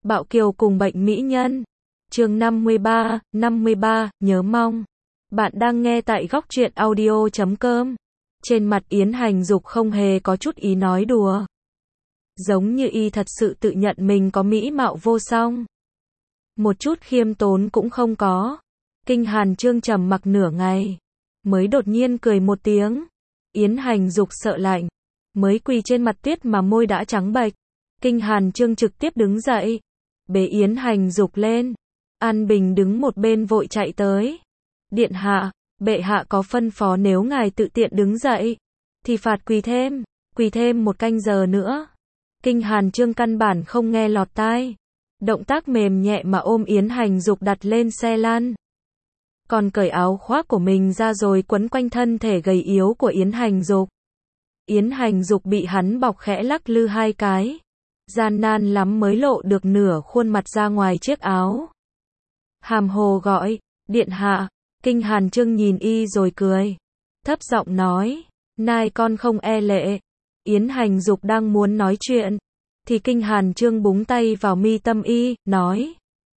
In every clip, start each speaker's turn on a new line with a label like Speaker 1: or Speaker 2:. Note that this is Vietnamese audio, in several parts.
Speaker 1: Bạo Kiều cùng bệnh mỹ nhân. Chương 53, nhớ mong. Bạn đang nghe tại góc truyện audio.com. Trên mặt Yến Hành Dục không hề có chút ý nói đùa. Giống như y thật sự tự nhận mình có mỹ mạo vô song. Một chút khiêm tốn cũng không có. Kinh Hàn Chương trầm mặc nửa ngày, mới đột nhiên cười một tiếng. Yến Hành Dục sợ lạnh, mới quỳ trên mặt tuyết mà môi đã trắng bệch. Kinh Hàn Chương trực tiếp đứng dậy, bế Yến Hành Dục lên. An Bình đứng một bên vội chạy tới. Điện hạ, bệ hạ có phân phó nếu ngài tự tiện đứng dậy, thì phạt quỳ thêm 1 canh giờ nữa. Kinh Hàn Chương căn bản không nghe lọt tai. Động tác mềm nhẹ mà ôm Yến Hành Dục đặt lên xe lăn. Còn cởi áo khoác của mình ra rồi quấn quanh thân thể gầy yếu của Yến Hành Dục. Yến Hành Dục bị hắn bọc khẽ lắc lư 2 cái. Gian nan lắm mới lộ được nửa khuôn mặt ra ngoài chiếc áo. Hàm hồ gọi, điện hạ. Kinh Hàn Chương nhìn y rồi cười. Thấp giọng nói, nai con không e lệ. Yến Hành Dục đang muốn nói chuyện, thì Kinh Hàn Chương búng tay vào mi tâm y, nói.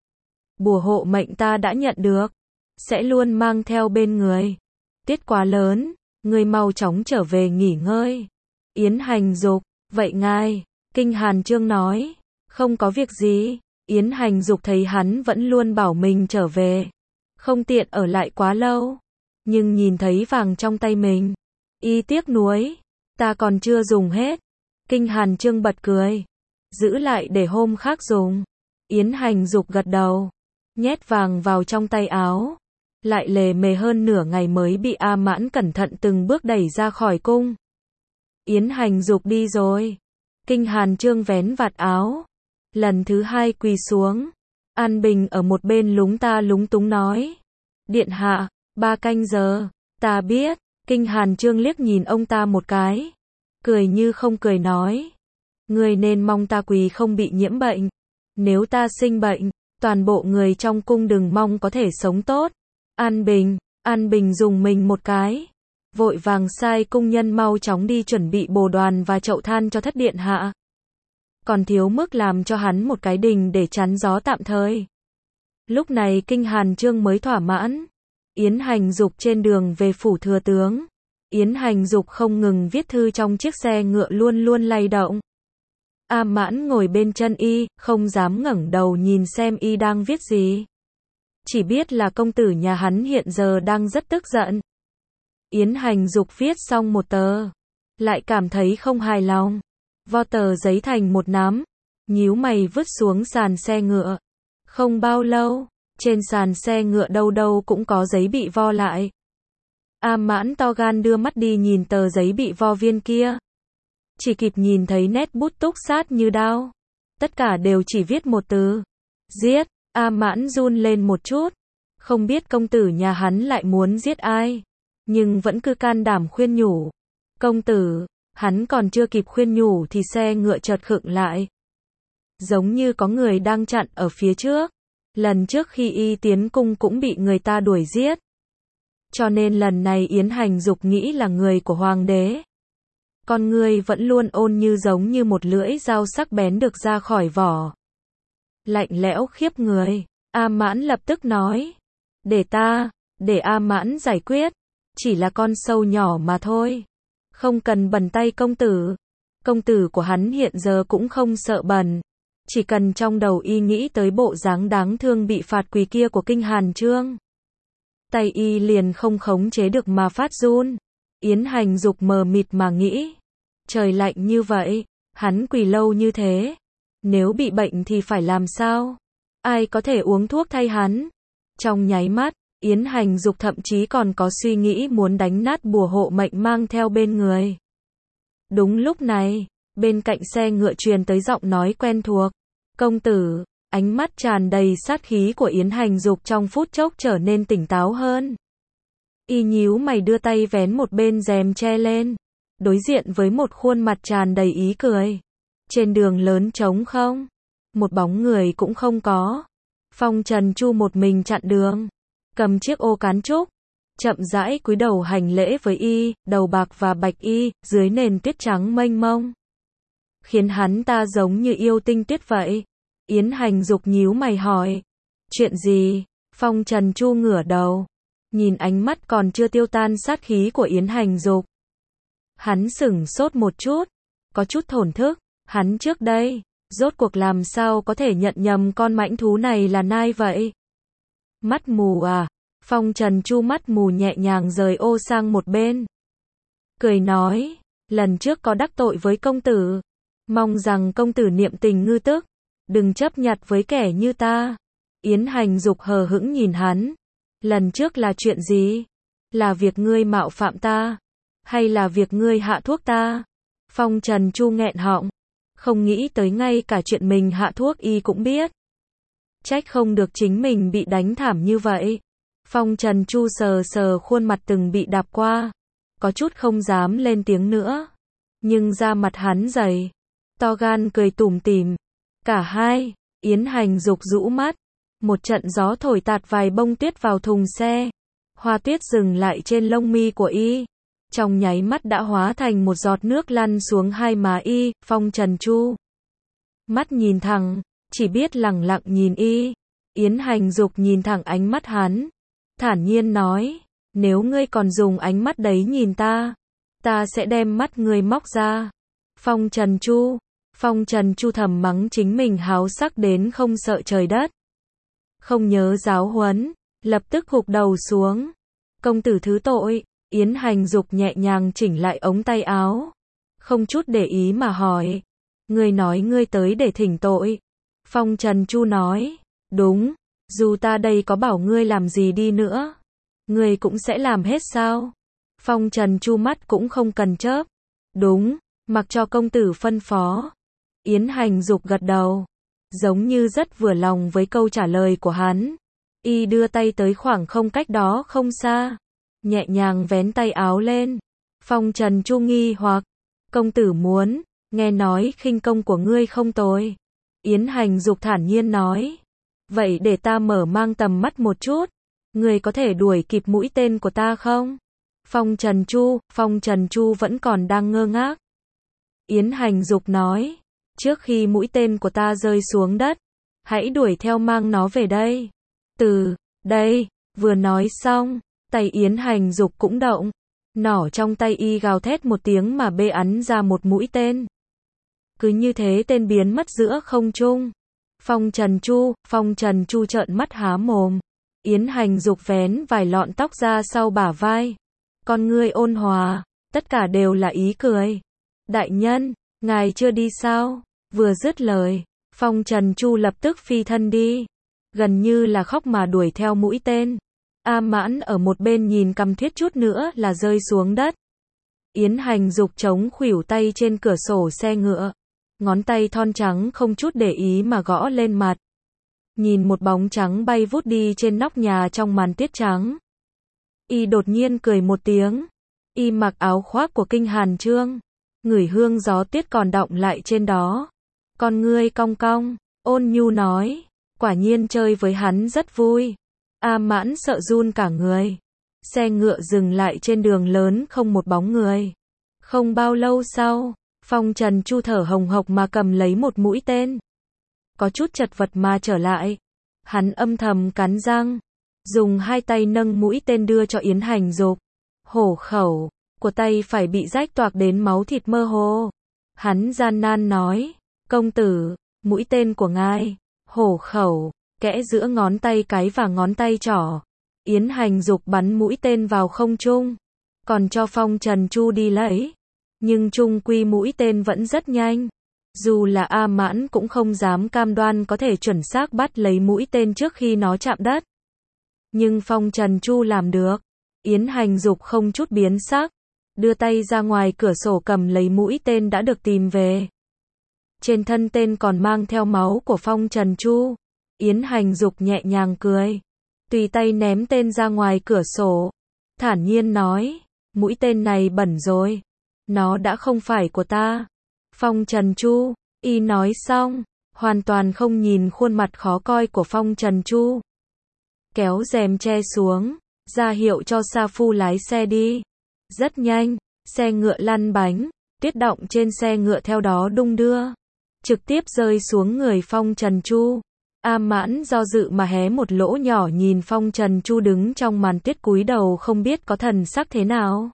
Speaker 1: Bùa hộ mệnh ta đã nhận được, sẽ luôn mang theo bên người. Tiết quá lớn, người mau chóng trở về nghỉ ngơi. Yến Hành Dục, vậy ngài? Kinh Hàn Chương nói, không có việc gì. Yến Hành Dục thấy hắn vẫn luôn bảo mình trở về, không tiện ở lại quá lâu. Nhưng nhìn thấy vàng trong tay mình, y tiếc nuối, ta còn chưa dùng hết. Kinh Hàn Chương bật cười, giữ lại để hôm khác dùng. Yến Hành Dục gật đầu, nhét vàng vào trong tay áo. Lại lề mề hơn nửa ngày mới bị A Mãn cẩn thận từng bước đẩy ra khỏi cung. Yến Hành Dục đi rồi. Kinh Hàn Chương vén vạt áo, lần thứ 2 quỳ xuống. An Bình ở một bên lúng ta lúng túng nói, điện hạ, 3 canh giờ, ta biết. Kinh Hàn Chương liếc nhìn ông ta một cái, cười như không cười nói, người nên mong ta quỳ không bị nhiễm bệnh. Nếu ta sinh bệnh, toàn bộ người trong cung đừng mong có thể sống tốt. An Bình dùng mình một cái, vội vàng sai cung nhân mau chóng đi chuẩn bị bồ đoàn và chậu than cho thất điện hạ. Còn thiếu mức làm cho hắn một cái đình để chắn gió tạm thời. Lúc này Kinh Hàn Chương mới thỏa mãn. Yến Hành Dục trên đường về phủ thừa tướng. Yến Hành Dục không ngừng viết thư trong chiếc xe ngựa luôn luôn lay động. A Mãn ngồi bên chân y, không dám ngẩng đầu nhìn xem y đang viết gì. Chỉ biết là công tử nhà hắn hiện giờ đang rất tức giận. Yến Hành Dục viết xong một tờ, lại cảm thấy không hài lòng. Vo tờ giấy thành một nắm, nhíu mày vứt xuống sàn xe ngựa. Không bao lâu, trên sàn xe ngựa đâu đâu cũng có giấy bị vo lại. A Mãn to gan đưa mắt đi nhìn tờ giấy bị vo viên kia. Chỉ kịp nhìn thấy nét bút túc sát như đao. Tất cả đều chỉ viết một từ, giết. A Mãn run lên một chút. Không biết công tử nhà hắn lại muốn giết ai, nhưng vẫn cứ can đảm khuyên nhủ. Công tử, hắn còn chưa kịp khuyên nhủ thì xe ngựa chợt khựng lại. Giống như có người đang chặn ở phía trước. Lần trước khi y tiến cung cũng bị người ta đuổi giết. Cho nên lần này Yến Hành Dục nghĩ là người của hoàng đế. Con người vẫn luôn ôn như giống như một lưỡi dao sắc bén được ra khỏi vỏ. Lạnh lẽo khiếp người. A Mãn lập tức nói, để A Mãn giải quyết. Chỉ là con sâu nhỏ mà thôi, không cần bẩn tay công tử. Công tử của hắn hiện giờ cũng không sợ bẩn. Chỉ cần trong đầu y nghĩ tới bộ dáng đáng thương bị phạt quỳ kia của Kinh Hàn Chương, tay y liền không khống chế được mà phát run. Yến Hành Dục mờ mịt mà nghĩ, trời lạnh như vậy, hắn quỳ lâu như thế, nếu bị bệnh thì phải làm sao? Ai có thể uống thuốc thay hắn? Trong nháy mắt, Yến Hành Dục thậm chí còn có suy nghĩ muốn đánh nát bùa hộ mệnh mang theo bên người. Đúng lúc này, bên cạnh xe ngựa truyền tới giọng nói quen thuộc. Công tử. Ánh mắt tràn đầy sát khí của Yến Hành Dục trong phút chốc trở nên tỉnh táo hơn. Y nhíu mày đưa tay vén một bên rèm che lên, đối diện với một khuôn mặt tràn đầy ý cười. Trên đường lớn trống không, một bóng người cũng không có. Phong Trần Chu một mình chặn đường, cầm chiếc ô cán trúc, chậm rãi cúi đầu hành lễ với y, đầu bạc và bạch y, dưới nền tuyết trắng mênh mông, khiến hắn ta giống như yêu tinh tuyết vậy. Yến Hành Dục nhíu mày hỏi. Chuyện gì? Phong Trần Chu ngửa đầu. Nhìn ánh mắt còn chưa tiêu tan sát khí của Yến Hành Dục. Hắn sửng sốt một chút. Có chút thổn thức. Hắn trước đây, rốt cuộc làm sao có thể nhận nhầm con mãnh thú này là nai vậy? Mắt mù à? Phong Trần Chu mắt mù nhẹ nhàng rời ô sang một bên. Cười nói, lần trước có đắc tội với công tử. Mong rằng công tử niệm tình ngư tức. Đừng chấp nhặt với kẻ như ta. Yến Hành Dục hờ hững nhìn hắn. Lần trước là chuyện gì? Là việc ngươi mạo phạm ta? Hay là việc ngươi hạ thuốc ta? Phong Trần Chu nghẹn họng. Không nghĩ tới ngay cả chuyện mình hạ thuốc y cũng biết. Trách không được chính mình bị đánh thảm như vậy. Phong Trần Chu sờ sờ khuôn mặt từng bị đạp qua. Có chút không dám lên tiếng nữa. Nhưng da mặt hắn dày. To gan cười tủm tỉm. Cả hai, Yến Hành Dục rũ mắt. Một trận gió thổi tạt vài bông tuyết vào thùng xe. Hoa tuyết dừng lại trên lông mi của y. Trong nháy mắt đã hóa thành một giọt nước lăn xuống hai má y. Phong Trần Chu mắt nhìn thẳng, chỉ biết lẳng lặng nhìn y. Yến Hành Dục nhìn thẳng ánh mắt hắn, thản nhiên nói, nếu ngươi còn dùng ánh mắt đấy nhìn ta, ta sẽ đem mắt ngươi móc ra. Phong Trần Chu thầm mắng chính mình háo sắc đến không sợ trời đất. Không nhớ giáo huấn, lập tức gục đầu xuống. Công tử thứ tội. Yến Hành Dục nhẹ nhàng chỉnh lại ống tay áo. Không chút để ý mà hỏi. Ngươi nói ngươi tới để thỉnh tội. Phong Trần Chu nói. Đúng, dù ta đây có bảo ngươi làm gì đi nữa, ngươi cũng sẽ làm hết sao? Phong Trần Chu mắt cũng không cần chớp. Đúng, mặc cho công tử phân phó. Yến Hành Dục gật đầu. Giống như rất vừa lòng với câu trả lời của hắn. Y đưa tay tới khoảng không cách đó không xa. Nhẹ nhàng vén tay áo lên. Phong Trần Chu nghi hoặc. Công tử muốn, nghe nói khinh công của ngươi không tồi. Yến Hành Dục thản nhiên nói. Vậy để ta mở mang tầm mắt một chút. Ngươi có thể đuổi kịp mũi tên của ta không? Phong Trần Chu vẫn còn đang ngơ ngác. Yến Hành Dục nói. Trước khi mũi tên của ta rơi xuống đất, hãy đuổi theo mang nó về đây. Từ đây, vừa nói xong, tay Yến Hành Dục cũng động. Nỏ trong tay y gào thét một tiếng mà bê ắn ra một mũi tên. Cứ như thế tên biến mất giữa không trung. Phong Trần Chu trợn mắt há mồm. Yến Hành Dục vén vài lọn tóc ra sau bả vai. Con ngươi ôn hòa, tất cả đều là ý cười. Đại nhân, ngài chưa đi sao? Vừa dứt lời, Phong Trần Chu lập tức phi thân đi. Gần như là khóc mà đuổi theo mũi tên. A Mãn ở một bên nhìn cằm thuyết chút nữa là rơi xuống đất. Yến Hành Dục chống khuỷu tay trên cửa sổ xe ngựa. Ngón tay thon trắng không chút để ý mà gõ lên mặt. Nhìn một bóng trắng bay vút đi trên nóc nhà trong màn tuyết trắng. Y đột nhiên cười một tiếng. Y mặc áo khoác của Kinh Hàn Trương. Ngửi hương gió tuyết còn đọng lại trên đó. Con ngươi cong cong, ôn nhu nói. Quả nhiên chơi với hắn rất vui. A Mãn sợ run cả người. Xe ngựa dừng lại trên đường lớn không một bóng người. Không bao lâu sau, Phong Trần Chu thở hồng hộc mà cầm lấy một mũi tên. Có chút chật vật mà trở lại. Hắn âm thầm cắn răng. Dùng hai tay nâng mũi tên đưa cho Yến Hành Dục. Hổ khẩu của tay phải bị rách toạc đến máu thịt mơ hồ. Hắn gian nan nói. Công tử, mũi tên của ngài. Hổ khẩu, kẽ giữa ngón tay cái và ngón tay trỏ. Yến Hành Dục bắn mũi tên vào không trung. Còn cho Phong Trần Chu đi lấy. Nhưng chung quy mũi tên vẫn rất nhanh. Dù là A Mãn cũng không dám cam đoan có thể chuẩn xác bắt lấy mũi tên trước khi nó chạm đất. Nhưng Phong Trần Chu làm được. Yến Hành Dục không chút biến sắc. Đưa tay ra ngoài cửa sổ cầm lấy mũi tên đã được tìm về. Trên thân tên còn mang theo máu của Phong Trần Chu. Yến Hành Dục nhẹ nhàng cười. Tùy tay ném tên ra ngoài cửa sổ. Thản nhiên nói. Mũi tên này bẩn rồi. Nó đã không phải của ta. Phong Trần Chu. Y nói xong. Hoàn toàn không nhìn khuôn mặt khó coi của Phong Trần Chu. Kéo rèm che xuống. Ra hiệu cho Sa Phu lái xe đi. Rất nhanh. Xe ngựa lăn bánh. Tuyết đọng trên xe ngựa theo đó đung đưa. trực tiếp rơi xuống người Phong Trần Chu. A Mãn do dự mà hé một lỗ nhỏ nhìn Phong Trần Chu đứng trong màn tuyết cúi đầu không biết có thần sắc thế nào.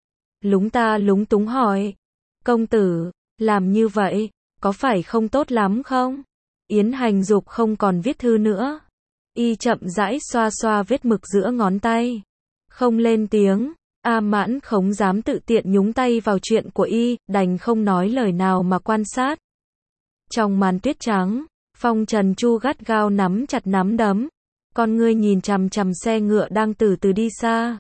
Speaker 1: Lúng ta lúng túng hỏi, công tử, làm như vậy, có phải không tốt lắm không? Yến Hành Dục không còn viết thư nữa. Y chậm rãi xoa xoa vết mực giữa ngón tay. Không lên tiếng, A Mãn không dám tự tiện nhúng tay vào chuyện của Y, đành không nói lời nào mà quan sát. Trong màn tuyết trắng, Phong Trần Chu gắt gao nắm chặt nắm đấm. Con ngươi nhìn chằm chằm xe ngựa đang từ từ đi xa.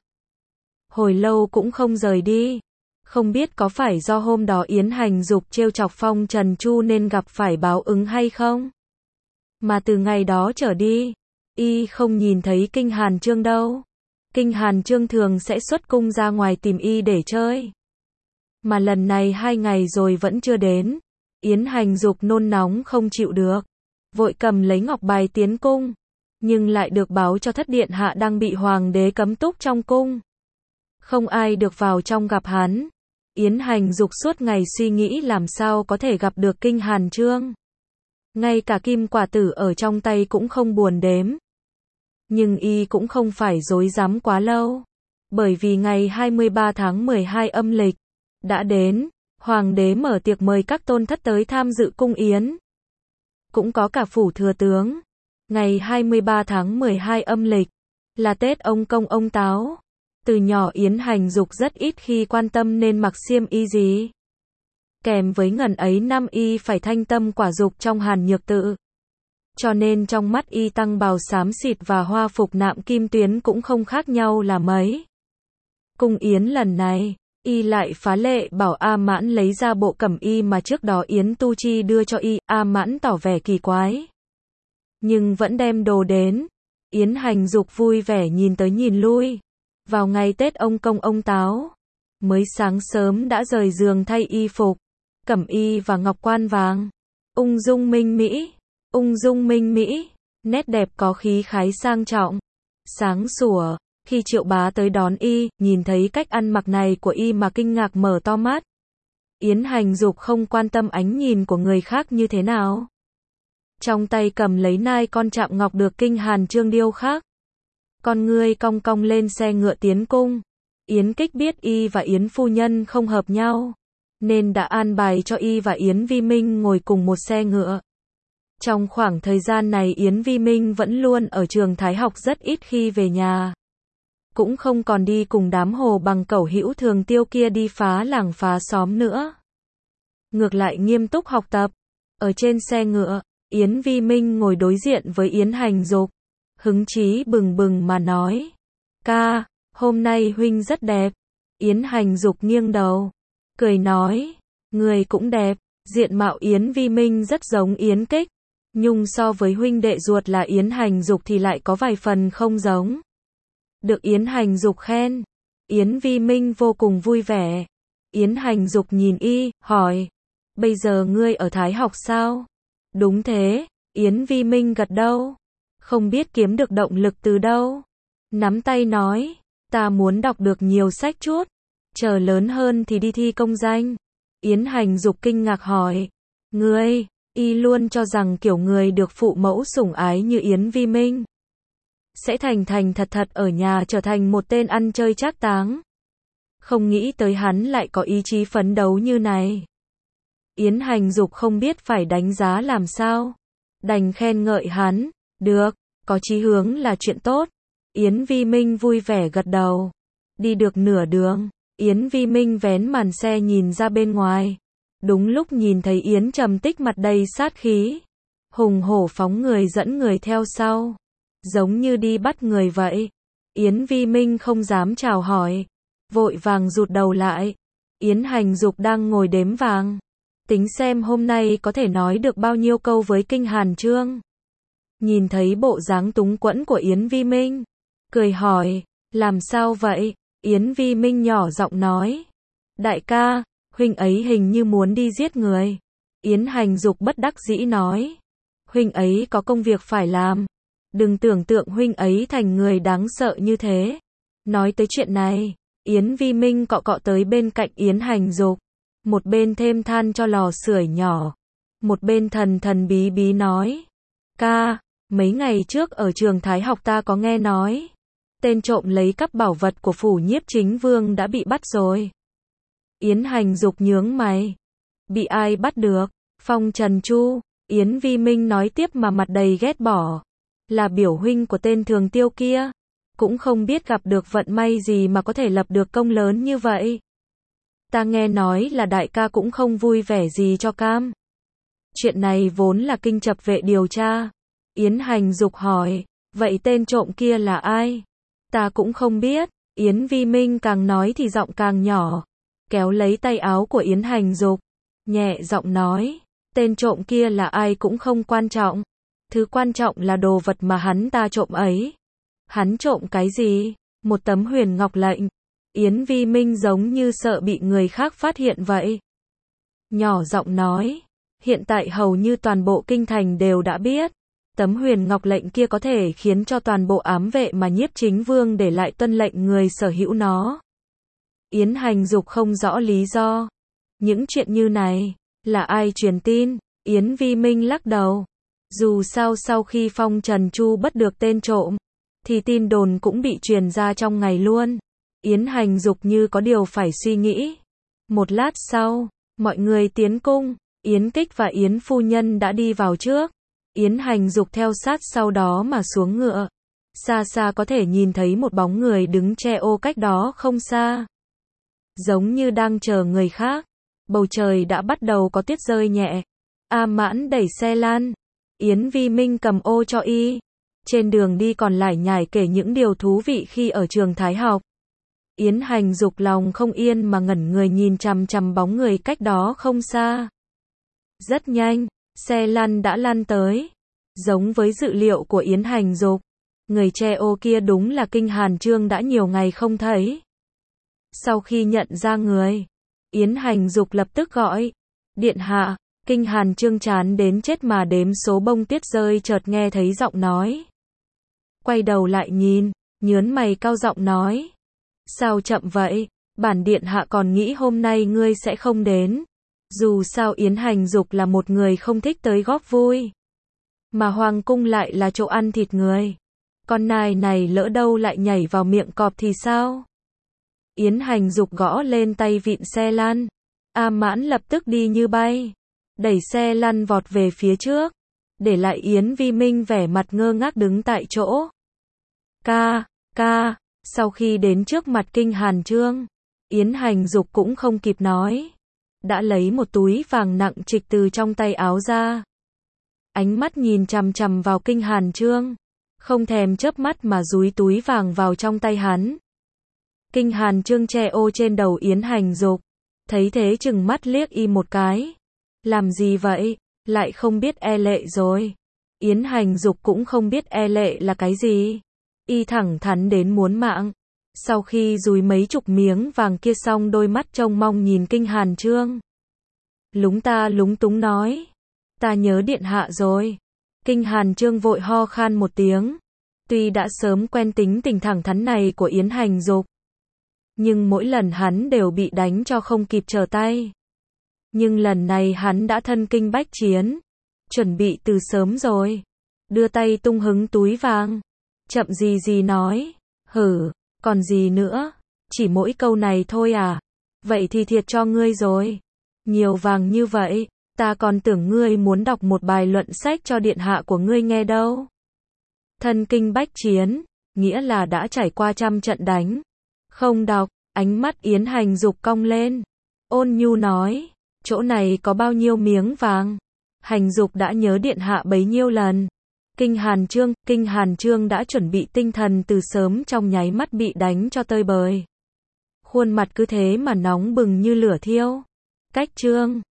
Speaker 1: Hồi lâu cũng không rời đi. Không biết có phải do hôm đó Yến Hành Dục trêu chọc Phong Trần Chu nên gặp phải báo ứng hay không? Mà từ ngày đó trở đi, Y không nhìn thấy Kinh Hàn Chương đâu. Kinh Hàn Chương thường sẽ xuất cung ra ngoài tìm Y để chơi. Mà lần này 2 ngày rồi vẫn chưa đến. Yến Hành Dục nôn nóng không chịu được. Vội cầm lấy ngọc bài tiến cung. Nhưng lại được báo cho thất điện hạ đang bị hoàng đế cấm túc trong cung. Không ai được vào trong gặp hắn. Yến Hành Dục suốt ngày suy nghĩ làm sao có thể gặp được Kinh Hàn Chương. Ngay cả kim quả tử ở trong tay cũng không buồn đếm. Nhưng Y cũng không phải dối dám quá lâu. Bởi vì ngày 23 tháng 12 âm lịch đã đến, hoàng đế mở tiệc mời các tôn thất tới tham dự cung yến. Cũng có cả phủ thừa tướng. Ngày 23 tháng 12 âm lịch là Tết ông Công ông Táo. Từ nhỏ Yến Hành Dục rất ít khi quan tâm nên mặc xiêm y gì. Kèm với ngần ấy năm Y phải thanh tâm quả dục trong Hàn Nhược Tự. Cho nên trong mắt Y tăng bào xám xịt và hoa phục nạm kim tuyến cũng không khác nhau là mấy. Cung yến lần này, Y lại phá lệ bảo A Mãn lấy ra bộ cẩm y mà trước đó Yến Tu Chi đưa cho Y. A Mãn tỏ vẻ kỳ quái, nhưng vẫn đem đồ đến. Yến Hành Dục vui vẻ nhìn tới nhìn lui. Vào ngày Tết ông Công ông Táo, mới sáng sớm đã rời giường thay y phục, cẩm y và ngọc quan vàng. Ung dung minh mỹ, ung dung minh mỹ, nét đẹp có khí khái sang trọng, sáng sủa. Khi Triệu Bá tới đón Y, nhìn thấy cách ăn mặc này của Y mà kinh ngạc mở to mắt. Yến Hành Dục không quan tâm ánh nhìn của người khác như thế nào. Trong tay cầm lấy nai con chạm ngọc được Kinh Hàn Chương điêu khắc. Con ngươi cong cong lên xe ngựa tiến cung. Yến Kích biết Y và Yến phu nhân không hợp nhau, nên đã an bài cho Y và Yến Vi Minh ngồi cùng một xe ngựa. Trong khoảng thời gian này Yến Vi Minh vẫn luôn ở trường Thái học rất ít khi về nhà. Cũng không còn đi cùng đám hồ bằng cẩu hữu thường tiêu kia đi phá làng phá xóm nữa. Ngược lại nghiêm túc học tập. Ở trên xe ngựa, Yến Vi Minh ngồi đối diện với Yến Hành Dục. Hứng chí bừng bừng mà nói. Ca, hôm nay huynh rất đẹp. Yến Hành Dục nghiêng đầu, cười nói. Người cũng đẹp. Diện mạo Yến Vi Minh rất giống Yến Kích. Nhưng so với huynh đệ ruột là Yến Hành Dục thì lại có vài phần không giống. Được Yến Hành Dục khen, Yến Vi Minh vô cùng vui vẻ. Yến Hành Dục nhìn Y, hỏi. Bây giờ ngươi ở Thái học sao? Đúng thế, Yến Vi Minh gật đầu. Không biết kiếm được động lực từ đâu. Nắm tay nói. Ta muốn đọc được nhiều sách chút. Chờ lớn hơn thì đi thi công danh. Yến Hành Dục kinh ngạc hỏi. Ngươi, Y luôn cho rằng kiểu người được phụ mẫu sủng ái như Yến Vi Minh sẽ thành thành thật thật ở nhà trở thành một tên ăn chơi trác táng. Không nghĩ tới hắn lại có ý chí phấn đấu như này. Yến Hành Dục không biết phải đánh giá làm sao. Đành khen ngợi hắn. Được, có chí hướng là chuyện tốt. Yến Vi Minh vui vẻ gật đầu. Đi được nửa đường, Yến Vi Minh vén màn xe nhìn ra bên ngoài. Đúng lúc nhìn thấy Yến Trầm Tích mặt đầy sát khí, hùng hổ phóng người dẫn người theo sau, giống như đi bắt người vậy. Yến Vi Minh không dám chào hỏi, vội vàng rụt đầu lại. Yến Hành Dục đang ngồi đếm vàng, tính xem hôm nay có thể nói được bao nhiêu câu với Kinh Hàn Chương. Nhìn thấy bộ dáng túng quẫn của Yến Vi Minh, cười hỏi, làm sao vậy? Yến Vi Minh nhỏ giọng nói, đại ca, huynh ấy hình như muốn đi giết người. Yến Hành Dục bất đắc dĩ nói, huynh ấy có công việc phải làm. Đừng tưởng tượng huynh ấy thành người đáng sợ như thế. Nói tới chuyện này, Yến Vi Minh cọ cọ tới bên cạnh Yến Hành Dục, một bên thêm than cho lò sưởi nhỏ. Một bên thần thần bí bí nói. Ca, mấy ngày trước ở trường Thái học ta có nghe nói. Tên trộm lấy cắp bảo vật của phủ Nhiếp Chính Vương đã bị bắt rồi. Yến Hành Dục nhướng mày. Bị ai bắt được? Phong Trần Chu. Yến Vi Minh nói tiếp mà mặt đầy ghét bỏ. Là biểu huynh của tên Thường Tiêu kia. Cũng không biết gặp được vận may gì mà có thể lập được công lớn như vậy. Ta nghe nói là đại ca cũng không vui vẻ gì cho cam. Chuyện này vốn là kinh chập vệ điều tra. Yến Hành Dục hỏi, vậy tên trộm kia là ai? Ta cũng không biết. Yến Vi Minh càng nói thì giọng càng nhỏ. Kéo lấy tay áo của Yến Hành Dục. Nhẹ giọng nói, tên trộm kia là ai cũng không quan trọng. Thứ quan trọng là đồ vật mà hắn ta trộm ấy. Hắn trộm cái gì? Một tấm huyền ngọc lệnh. Yến Vi Minh giống như sợ bị người khác phát hiện vậy. Nhỏ giọng nói, hiện tại hầu như toàn bộ kinh thành đều đã biết. Tấm huyền ngọc lệnh kia có thể khiến cho toàn bộ ám vệ mà Nhiếp Chính Vương để lại tuân lệnh người sở hữu nó. Yến Hành Dục không rõ lý do. Những chuyện như này, là ai truyền tin? Yến Vi Minh lắc đầu. Dù sao sau khi Phong Trần Chu bắt được tên trộm, thì tin đồn cũng bị truyền ra trong ngày luôn. Yến Hành Dục như có điều phải suy nghĩ. Một lát sau, mọi người tiến cung. Yến Kích và Yến Phu Nhân đã đi vào trước. Yến Hành Dục theo sát sau đó mà xuống ngựa. Xa xa có thể nhìn thấy một bóng người đứng che ô cách đó không xa. Giống như đang chờ người khác. Bầu trời đã bắt đầu có tuyết rơi nhẹ. A Mãn đẩy xe lan. Yến Vi Minh cầm ô cho y. Trên đường đi còn lải nhải kể những điều thú vị khi ở trường Thái học. Yến Hành Dục lòng không yên mà ngẩn người nhìn chằm chằm bóng người cách đó không xa. Rất nhanh, xe lăn đã lăn tới. Giống với dự liệu của Yến Hành Dục, người che ô kia đúng là Kinh Hàn Chương đã nhiều ngày không thấy. Sau khi nhận ra người, Yến Hành Dục lập tức gọi, điện hạ. Kinh Hàn Chương chán đến chết mà đếm số bông tuyết rơi chợt nghe thấy giọng nói. Quay đầu lại nhìn, nhớn mày cau giọng nói. Sao chậm vậy? Bản điện hạ còn nghĩ hôm nay ngươi sẽ không đến. Dù sao Yến Hành Dục là một người không thích tới góp vui. Mà hoàng cung lại là chỗ ăn thịt người. Con nai này lỡ đâu lại nhảy vào miệng cọp thì sao? Yến Hành Dục gõ lên tay vịn xe lăn. A Mãn lập tức đi như bay. Đẩy xe lăn vọt về phía trước. Để lại Yến Vi Minh vẻ mặt ngơ ngác đứng tại chỗ. Ca. Sau khi đến trước mặt Kinh Hàn Chương, Yến Hành Dục cũng không kịp nói. Đã lấy một túi vàng nặng trịch từ trong tay áo ra. Ánh mắt nhìn chằm chằm vào Kinh Hàn Chương. Không thèm chớp mắt mà dúi túi vàng vào trong tay hắn. Kinh Hàn Chương che ô trên đầu Yến Hành Dục. Thấy thế chừng mắt liếc y một cái. Làm gì vậy? Lại không biết e lệ rồi. Yến Hành Dục cũng không biết e lệ là cái gì. Y thẳng thắn đến muốn mạng. Sau khi dúi mấy chục miếng vàng kia xong đôi mắt trông mong nhìn Kinh Hàn Chương. Lúng túng nói. Ta nhớ điện hạ rồi. Kinh Hàn Chương vội ho khan một tiếng. Tuy đã sớm quen tính tình thẳng thắn này của Yến Hành Dục, nhưng mỗi lần hắn đều bị đánh cho không kịp trở tay. Nhưng lần này hắn đã thân kinh bách chiến. Chuẩn bị từ sớm rồi. Đưa tay tung hứng túi vàng. Chậm gì nói. Hử, còn gì nữa? Chỉ mỗi câu này thôi à? Vậy thì thiệt cho ngươi rồi. Nhiều vàng như vậy, ta còn tưởng ngươi muốn đọc một bài luận sách cho điện hạ của ngươi nghe đâu. Thân kinh bách chiến, nghĩa là đã trải qua trăm trận đánh. Không đọc, ánh mắt Yến Hành Dục cong lên. Ôn nhu nói, chỗ này có bao nhiêu miếng vàng? Hành Dục đã nhớ điện hạ bấy nhiêu lần. Kinh Hàn Chương đã chuẩn bị tinh thần từ sớm trong nháy mắt bị đánh cho tơi bời. Khuôn mặt cứ thế mà nóng bừng như lửa thiêu. Cách Chương.